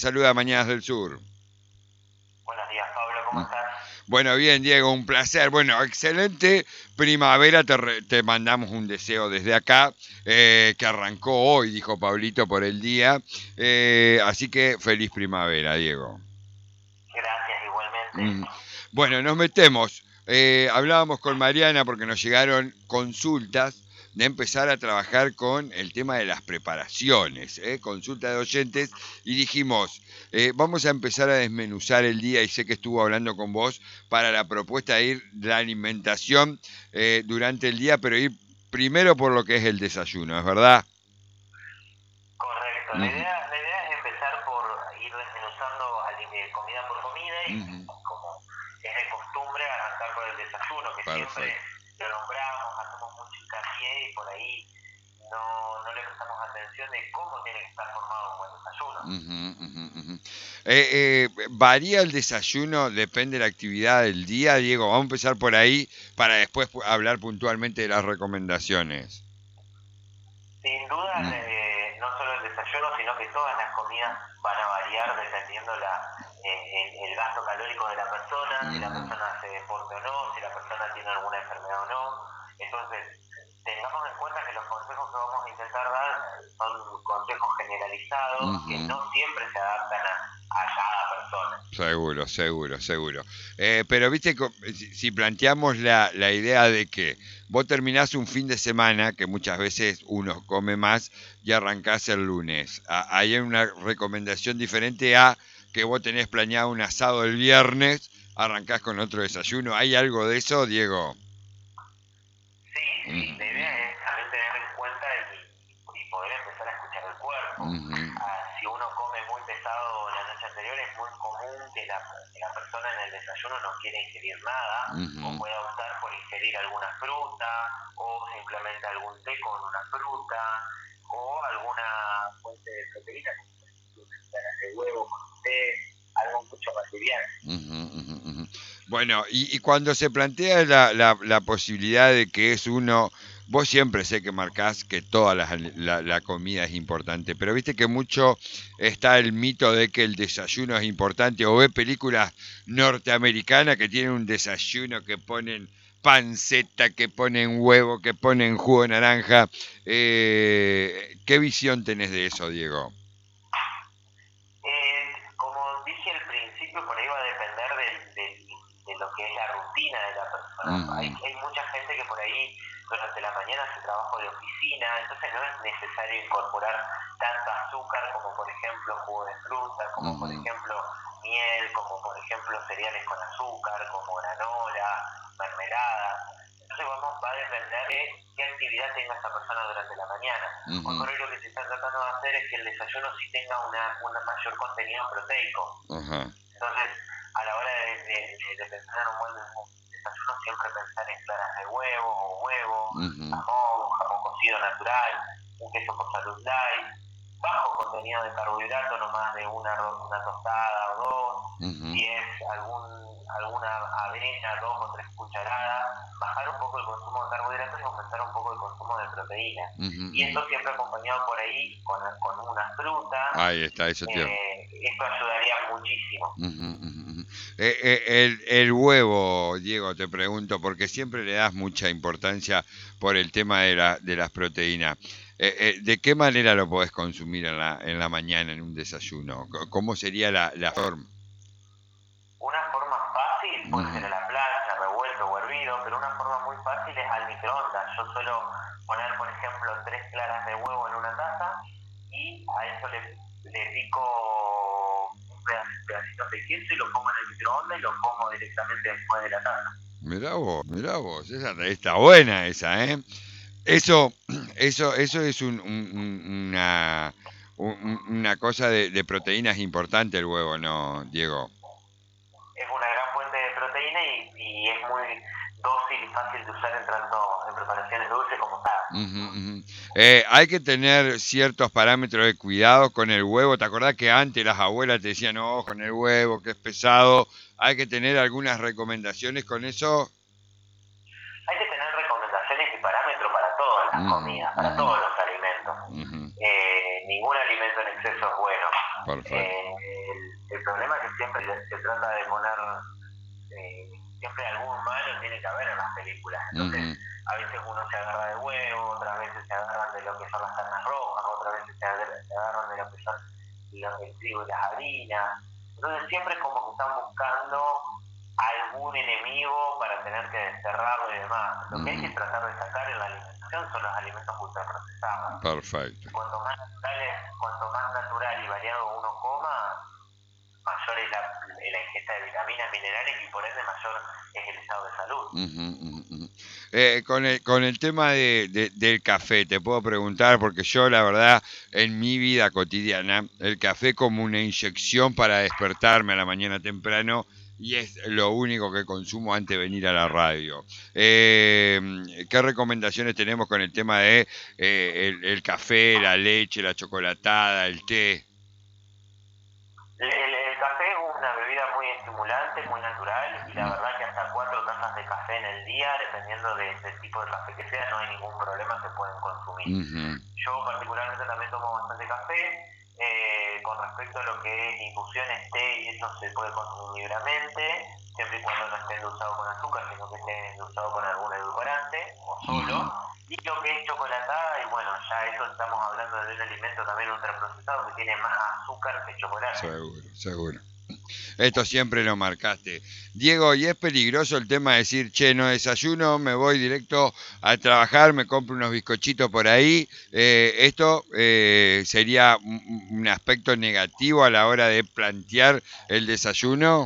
Saluda Mañanas del Sur. Buenos días, Pablo, ¿cómo estás? Bueno, bien, Diego, un placer. Bueno, excelente primavera. Te mandamos un deseo desde acá, que arrancó hoy, dijo Pablito, por el día. Así que feliz primavera, Diego. Gracias, igualmente. Mm. Bueno, nos metemos. Hablábamos con Mariana porque nos llegaron consultas de empezar a trabajar con el tema de las preparaciones, consulta de oyentes, y dijimos, vamos a empezar a desmenuzar el día, y sé que estuvo hablando con vos, para la propuesta de ir la alimentación durante el día, pero ir primero por lo que es el desayuno, ¿es verdad? Correcto. Ujú, La idea es empezar por ir desmenuzando comida por comida y ujú. como es de costumbre arrancar por el desayuno, que siempre Perfecto. lo nombramos, hacemos mucho hincapié y por ahí no le prestamos atención de cómo tiene que estar formado un buen desayuno. Ujú, ujú, ujú. ¿Varía el desayuno? Depende de la actividad del día, Diego. Vamos a empezar por ahí para después hablar puntualmente de las recomendaciones. Sin duda, Mm, no solo el desayuno, sino que todas las comidas van a variar dependiendo el gasto calórico de la persona, si la ujú, persona hace deporte o no, si la persona tiene alguna enfermedad o no. Entonces, tengamos en cuenta que los consejos que vamos a intentar dar son consejos generalizados que ujú. no siempre se adaptan a cada persona. Seguro, seguro, seguro. Pero viste, si planteamos la idea de que vos terminás un fin de semana, que muchas veces uno come más, y arrancás el lunes, hay una recomendación diferente a que vos tenés planeado un asado el viernes, arrancás con otro desayuno. ¿Hay algo de eso, Diego? Sí, sí, la Ujú, idea es también tener en cuenta y poder empezar a escuchar el cuerpo. ujú, Si uno come muy pesado la noche anterior, es muy común que la persona en el desayuno no quiera ingerir nada o ujú. pueda optar por ingerir alguna fruta o simplemente algún té con una fruta o alguna fuente de proteína, como por ejemplo unas claras de huevo con un té, algo mucho más liviano. Ujú, ujú, ujú. Bueno, y cuando se plantea la posibilidad de que es uno, vos siempre sé que marcás que toda la comida es importante, pero viste que mucho está el mito de que el desayuno es importante, o ve películas norteamericanas que tienen un desayuno que ponen panceta, que ponen huevo, que ponen jugo de naranja. ¿Qué visión tenés de eso, Diego? Como dije al principio, por ahí va a depender de lo que es la rutina de la persona. Ujú, Hay mucha gente que por ahí durante la mañana hace trabajo de oficina, entonces no es necesario incorporar tanta azúcar como por ejemplo jugo de fruta, como por ujú, ejemplo miel, como por ejemplo cereales con azúcar, como granola, mermelada. Entonces va a depender de qué actividad tenga esa persona durante la mañana. Hoy ujú, por hoy lo que se está tratando de hacer es que el desayuno sí tenga una mayor contenido proteico. ajá, Entonces, a la hora de pensar en un buen desayuno, siempre pensar en claras de huevo o huevo, ujú, jamón cocido natural, un queso por salud light, bajo contenido de carbohidratos, no más de una tostada o dos, ujú. si es alguna avena, 2 o 3 cucharadas, bajar un poco el consumo de carbohidratos y aumentar un poco el consumo de proteínas. Ujú, Y ujú. esto siempre acompañado por ahí con una fruta, Ahí está, eso tío. esto ayudaría muchísimo. Ujú, ujú, ujú. El huevo, Diego, te pregunto, porque siempre le das mucha importancia por el tema de las proteínas. ¿De qué manera lo podés consumir en la mañana en un desayuno? ¿Cómo sería la forma? Una forma fácil puede Ujú, ser a la plancha, revuelto o hervido, pero una forma muy fácil es al microondas. Yo suelo poner, por ejemplo, 3 claras de huevo en una taza y a eso le pico un pedacito de queso y lo pongo en el microondas y lo como directamente después de la taza. mirá vos, esa está buena esa, ¿eh? Eso, eso es una cosa de proteínas importante el huevo, ¿no, Diego? Es una gran fuente de proteína y es muy dócil y fácil de usar en tanto en preparaciones dulces como saladas. Ujú, ujú. Hay que tener ciertos parámetros de cuidado con el huevo. ¿Te acordás que antes las abuelas te decían, no, con el huevo, que es pesado? Hay que tener algunas recomendaciones con eso. Hay que tener recomendaciones y parámetros para todas las Ujú, comidas, para ujú, todos los alimentos. ujú, Ningún alimento en exceso es bueno. Perfecto. El problema es que siempre se trata de poner, siempre algún malo tiene que haber en las películas. Entonces, Ujú. a veces uno se agarra de huevo, otras veces se agarran de lo que son las carnes rojas, otras veces se agarran de lo que son el trigo y las harinas. Entonces, siempre como que están buscando algún enemigo para tener que desterrarlo y demás. Lo que hay que Ujú. tratar de sacar en la alimentación son los alimentos ultraprocesados. Perfecto. Cuanto más natural y variado uno coma, mayor es la ingesta de vitaminas, minerales y por ende mayor es el estado de salud. Ujú, ujú, ujú. Con el tema del café, te puedo preguntar, porque yo la verdad, en mi vida cotidiana, el café como una inyección para despertarme a la mañana temprano y es lo único que consumo antes de venir a la radio. ¿Qué recomendaciones tenemos con el tema de el café, la leche, la chocolatada, el té? El café es una bebida muy estimulante, muy natural y la Mm, verdad que hasta 4 tazas de café en el día, dependiendo del tipo de café que sea, no hay ningún problema, se pueden consumir. ujú. Yo particularmente también tomo bastante café. Con respecto a lo que es infusiones, té y eso se puede consumir libremente, siempre y cuando no esté endulzado con azúcar, sino que esté endulzado con algún edulcorante o solo. Ujú. Y lo que es chocolatada, y bueno, ya eso estamos hablando de un alimento también ultraprocesado que tiene más azúcar que chocolate. Seguro, seguro. Esto siempre lo marcaste. Diego, ¿y es peligroso el tema de decir, che, no desayuno, me voy directo a trabajar, me compro unos bizcochitos por ahí? ¿Esto sería un aspecto negativo a la hora de plantear el desayuno?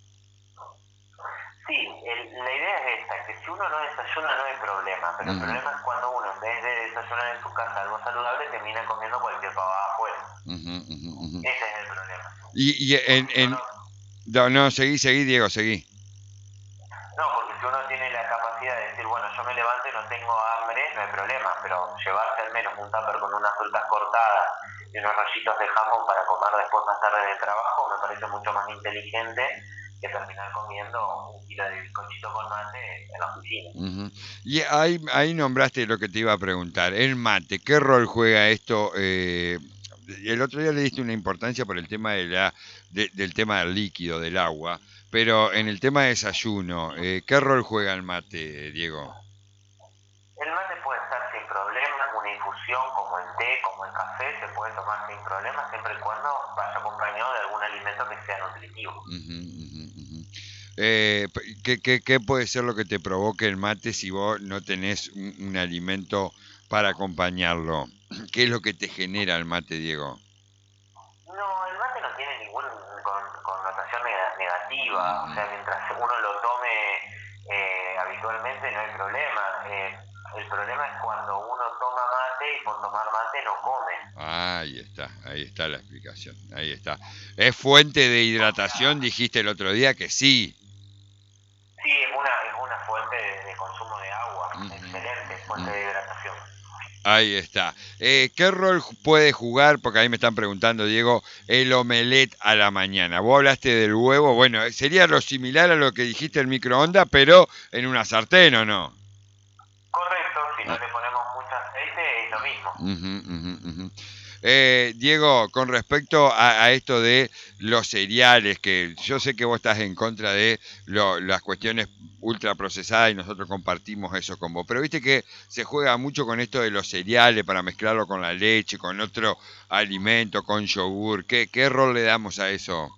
Sí, la idea es esta, que si uno no desayuna no hay problema, pero el Ujú, problema es cuando uno en vez de desayunar en su casa algo saludable termina comiendo cualquier pavada afuera. ujú, ujú, ujú. Ese es el problema. Y Porque si uno, no, no, seguí, Diego, seguí. no, porque si uno tiene la capacidad de decir, bueno, yo me levanto y no tengo hambre, no hay problema, pero llevarse al menos un tupper con unas frutas cortadas y unos rollitos de jamón para comer después más tarde del trabajo me parece mucho más inteligente que terminar comiendo un kilo de bizcochito con mate en la oficina. Ujú. Y ahí nombraste lo que te iba a preguntar, el mate, ¿qué rol juega esto? El otro día le diste una importancia por el tema del tema del líquido, del agua, pero en el tema de desayuno, ¿qué rol juega el mate, Diego? El mate puede estar sin problemas, una infusión como el té, como el café, se puede tomar sin problemas siempre y cuando vaya acompañado de algún alimento que sea nutritivo. Ujú, ujú, ujú. ¿Qué puede ser lo que te provoque el mate si vos no tenés un alimento para acompañarlo? ¿Qué es lo que te genera el mate, Diego? No, el mate no tiene ninguna connotación negativa, o Ujú. sea, mientras uno lo tome habitualmente no hay problema. El problema es cuando uno toma mate y por tomar mate no come. Ahí está la explicación, ahí está. ¿Es fuente de O hidratación? sea, Dijiste el otro día que sí. sí, es una fuente de consumo de agua, Ujú, excelente fuente ujú. de hidratación. Ahí está. ¿Qué rol puede jugar? Porque ahí me están preguntando, Diego, el omelette a la mañana. Vos hablaste del huevo, bueno, sería lo similar a lo que dijiste el microondas, pero en una sartén, ¿o no? Correcto, si no Ah, le ponemos mucho aceite es lo mismo. ujú, ujú, ujú. Diego, con respecto a esto de los cereales, que yo sé que vos estás en contra de las cuestiones ultraprocesadas y nosotros compartimos eso con vos, pero viste que se juega mucho con esto de los cereales para mezclarlo con la leche, con otro alimento, con yogur. ¿Qué rol le damos a eso?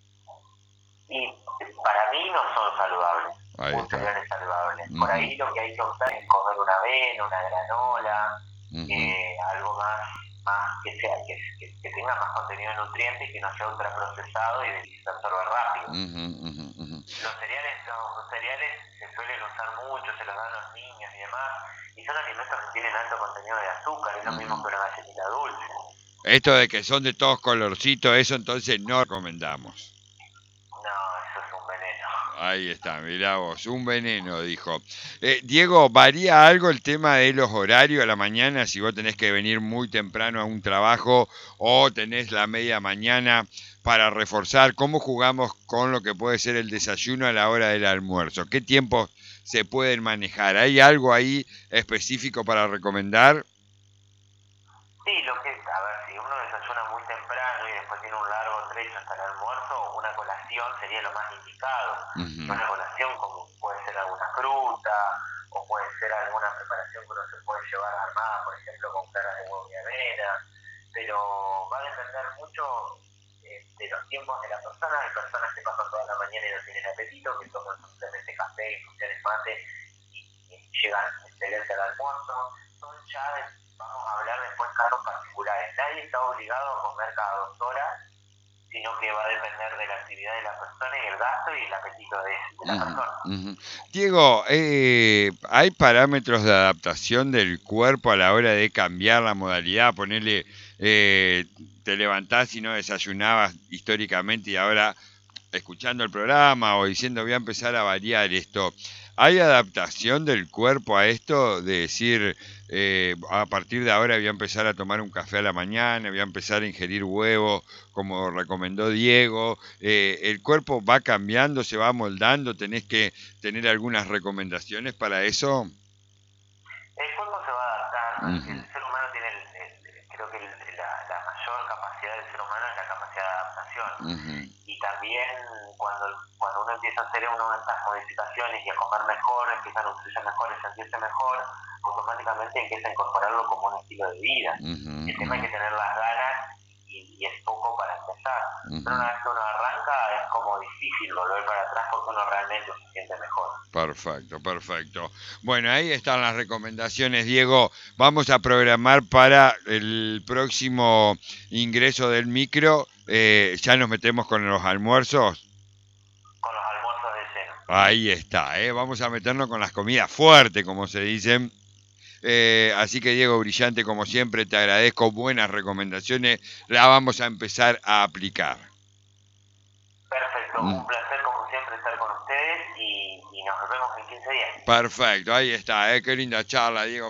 Y para mí no son saludables, Ahí un está. cereal es saludable. Por Ujú, ahí lo que hay que optar es comer una avena, una granola, ujú, algo más que tenga más contenido de nutrientes y que no sea ultraprocesado y se absorba rápido. ujú, ujú, ujú. Los cereales se suelen usar mucho, se los dan a los niños y demás, y son alimentos que tienen alto contenido de azúcar, es lo mismo Ujú. que una galletita dulce. Esto de que son de todos colorcitos, eso entonces no recomendamos. No, eso es un veneno. Ahí está, mirá vos, un veneno, dijo. Diego, ¿varía algo el tema de los horarios a la mañana si vos tenés que venir muy temprano a un trabajo o tenés la media mañana para reforzar? ¿Cómo jugamos con lo que puede ser el desayuno a la hora del almuerzo? ¿Qué tiempos se pueden manejar? ¿Hay algo ahí específico para recomendar? Sí, lo que es, a ver, si uno desayuna muy temprano y después tiene un hasta el almuerzo, una colación sería lo más indicado. Ujú. Una colación como puede ser alguna fruta, o puede ser alguna preparación que uno se puede llevar armada, por ejemplo, con claras de huevo y avena, pero va a depender mucho de los tiempos de la persona. Hay personas que pasan toda la mañana y no tienen apetito, que toman simplemente café, infusiones mate y llegan excelente al almuerzo. Son ya, vamos a hablar después casos particulares. Nadie está obligado a comer cada 2 horas, sino que va a depender de la actividad de la persona y el gasto y el apetito de la Ujú, persona. ujú. Diego, ¿hay parámetros de adaptación del cuerpo a la hora de cambiar la modalidad? Ponerle, eh, te levantás y no desayunabas históricamente y ahora escuchando el programa o diciendo voy a empezar a variar esto. ¿Hay adaptación del cuerpo a esto? De decir, a partir de ahora voy a empezar a tomar un café a la mañana, voy a empezar a ingerir huevo, como recomendó Diego. ¿El cuerpo va cambiando, se va amoldando? ¿Tenés que tener algunas recomendaciones para eso? El cuerpo se va a adaptar. Ujú, El ser humano tiene, creo que la mayor capacidad del ser humano es la capacidad de adaptación. ujú. Y también cuando uno empieza a hacer una de estas modificaciones y a comer mejor, empieza a nutrirse mejor y sentirse mejor, automáticamente empieza a incorporarlo como un estilo de vida. Ujú, El tema es ujú, que tener las ganas y es poco para empezar. Pero ujú. una vez que uno arranca es como difícil volver para atrás porque uno realmente se siente mejor. Perfecto, perfecto. Bueno, ahí están las recomendaciones, Diego. Vamos a programar para el próximo ingreso del micro. Ya nos metemos con los almuerzos. Con los almuerzos de cena. Ahí está, ¿eh? Vamos a meternos con las comidas fuertes, como se dicen. Así que Diego, brillante como siempre, te agradezco. Buenas recomendaciones. La vamos a empezar a aplicar. Perfecto, Mm, un placer como siempre estar con ustedes y nos vemos en 15 días. perfecto, ahí está, ¿eh? Qué linda charla, Diego.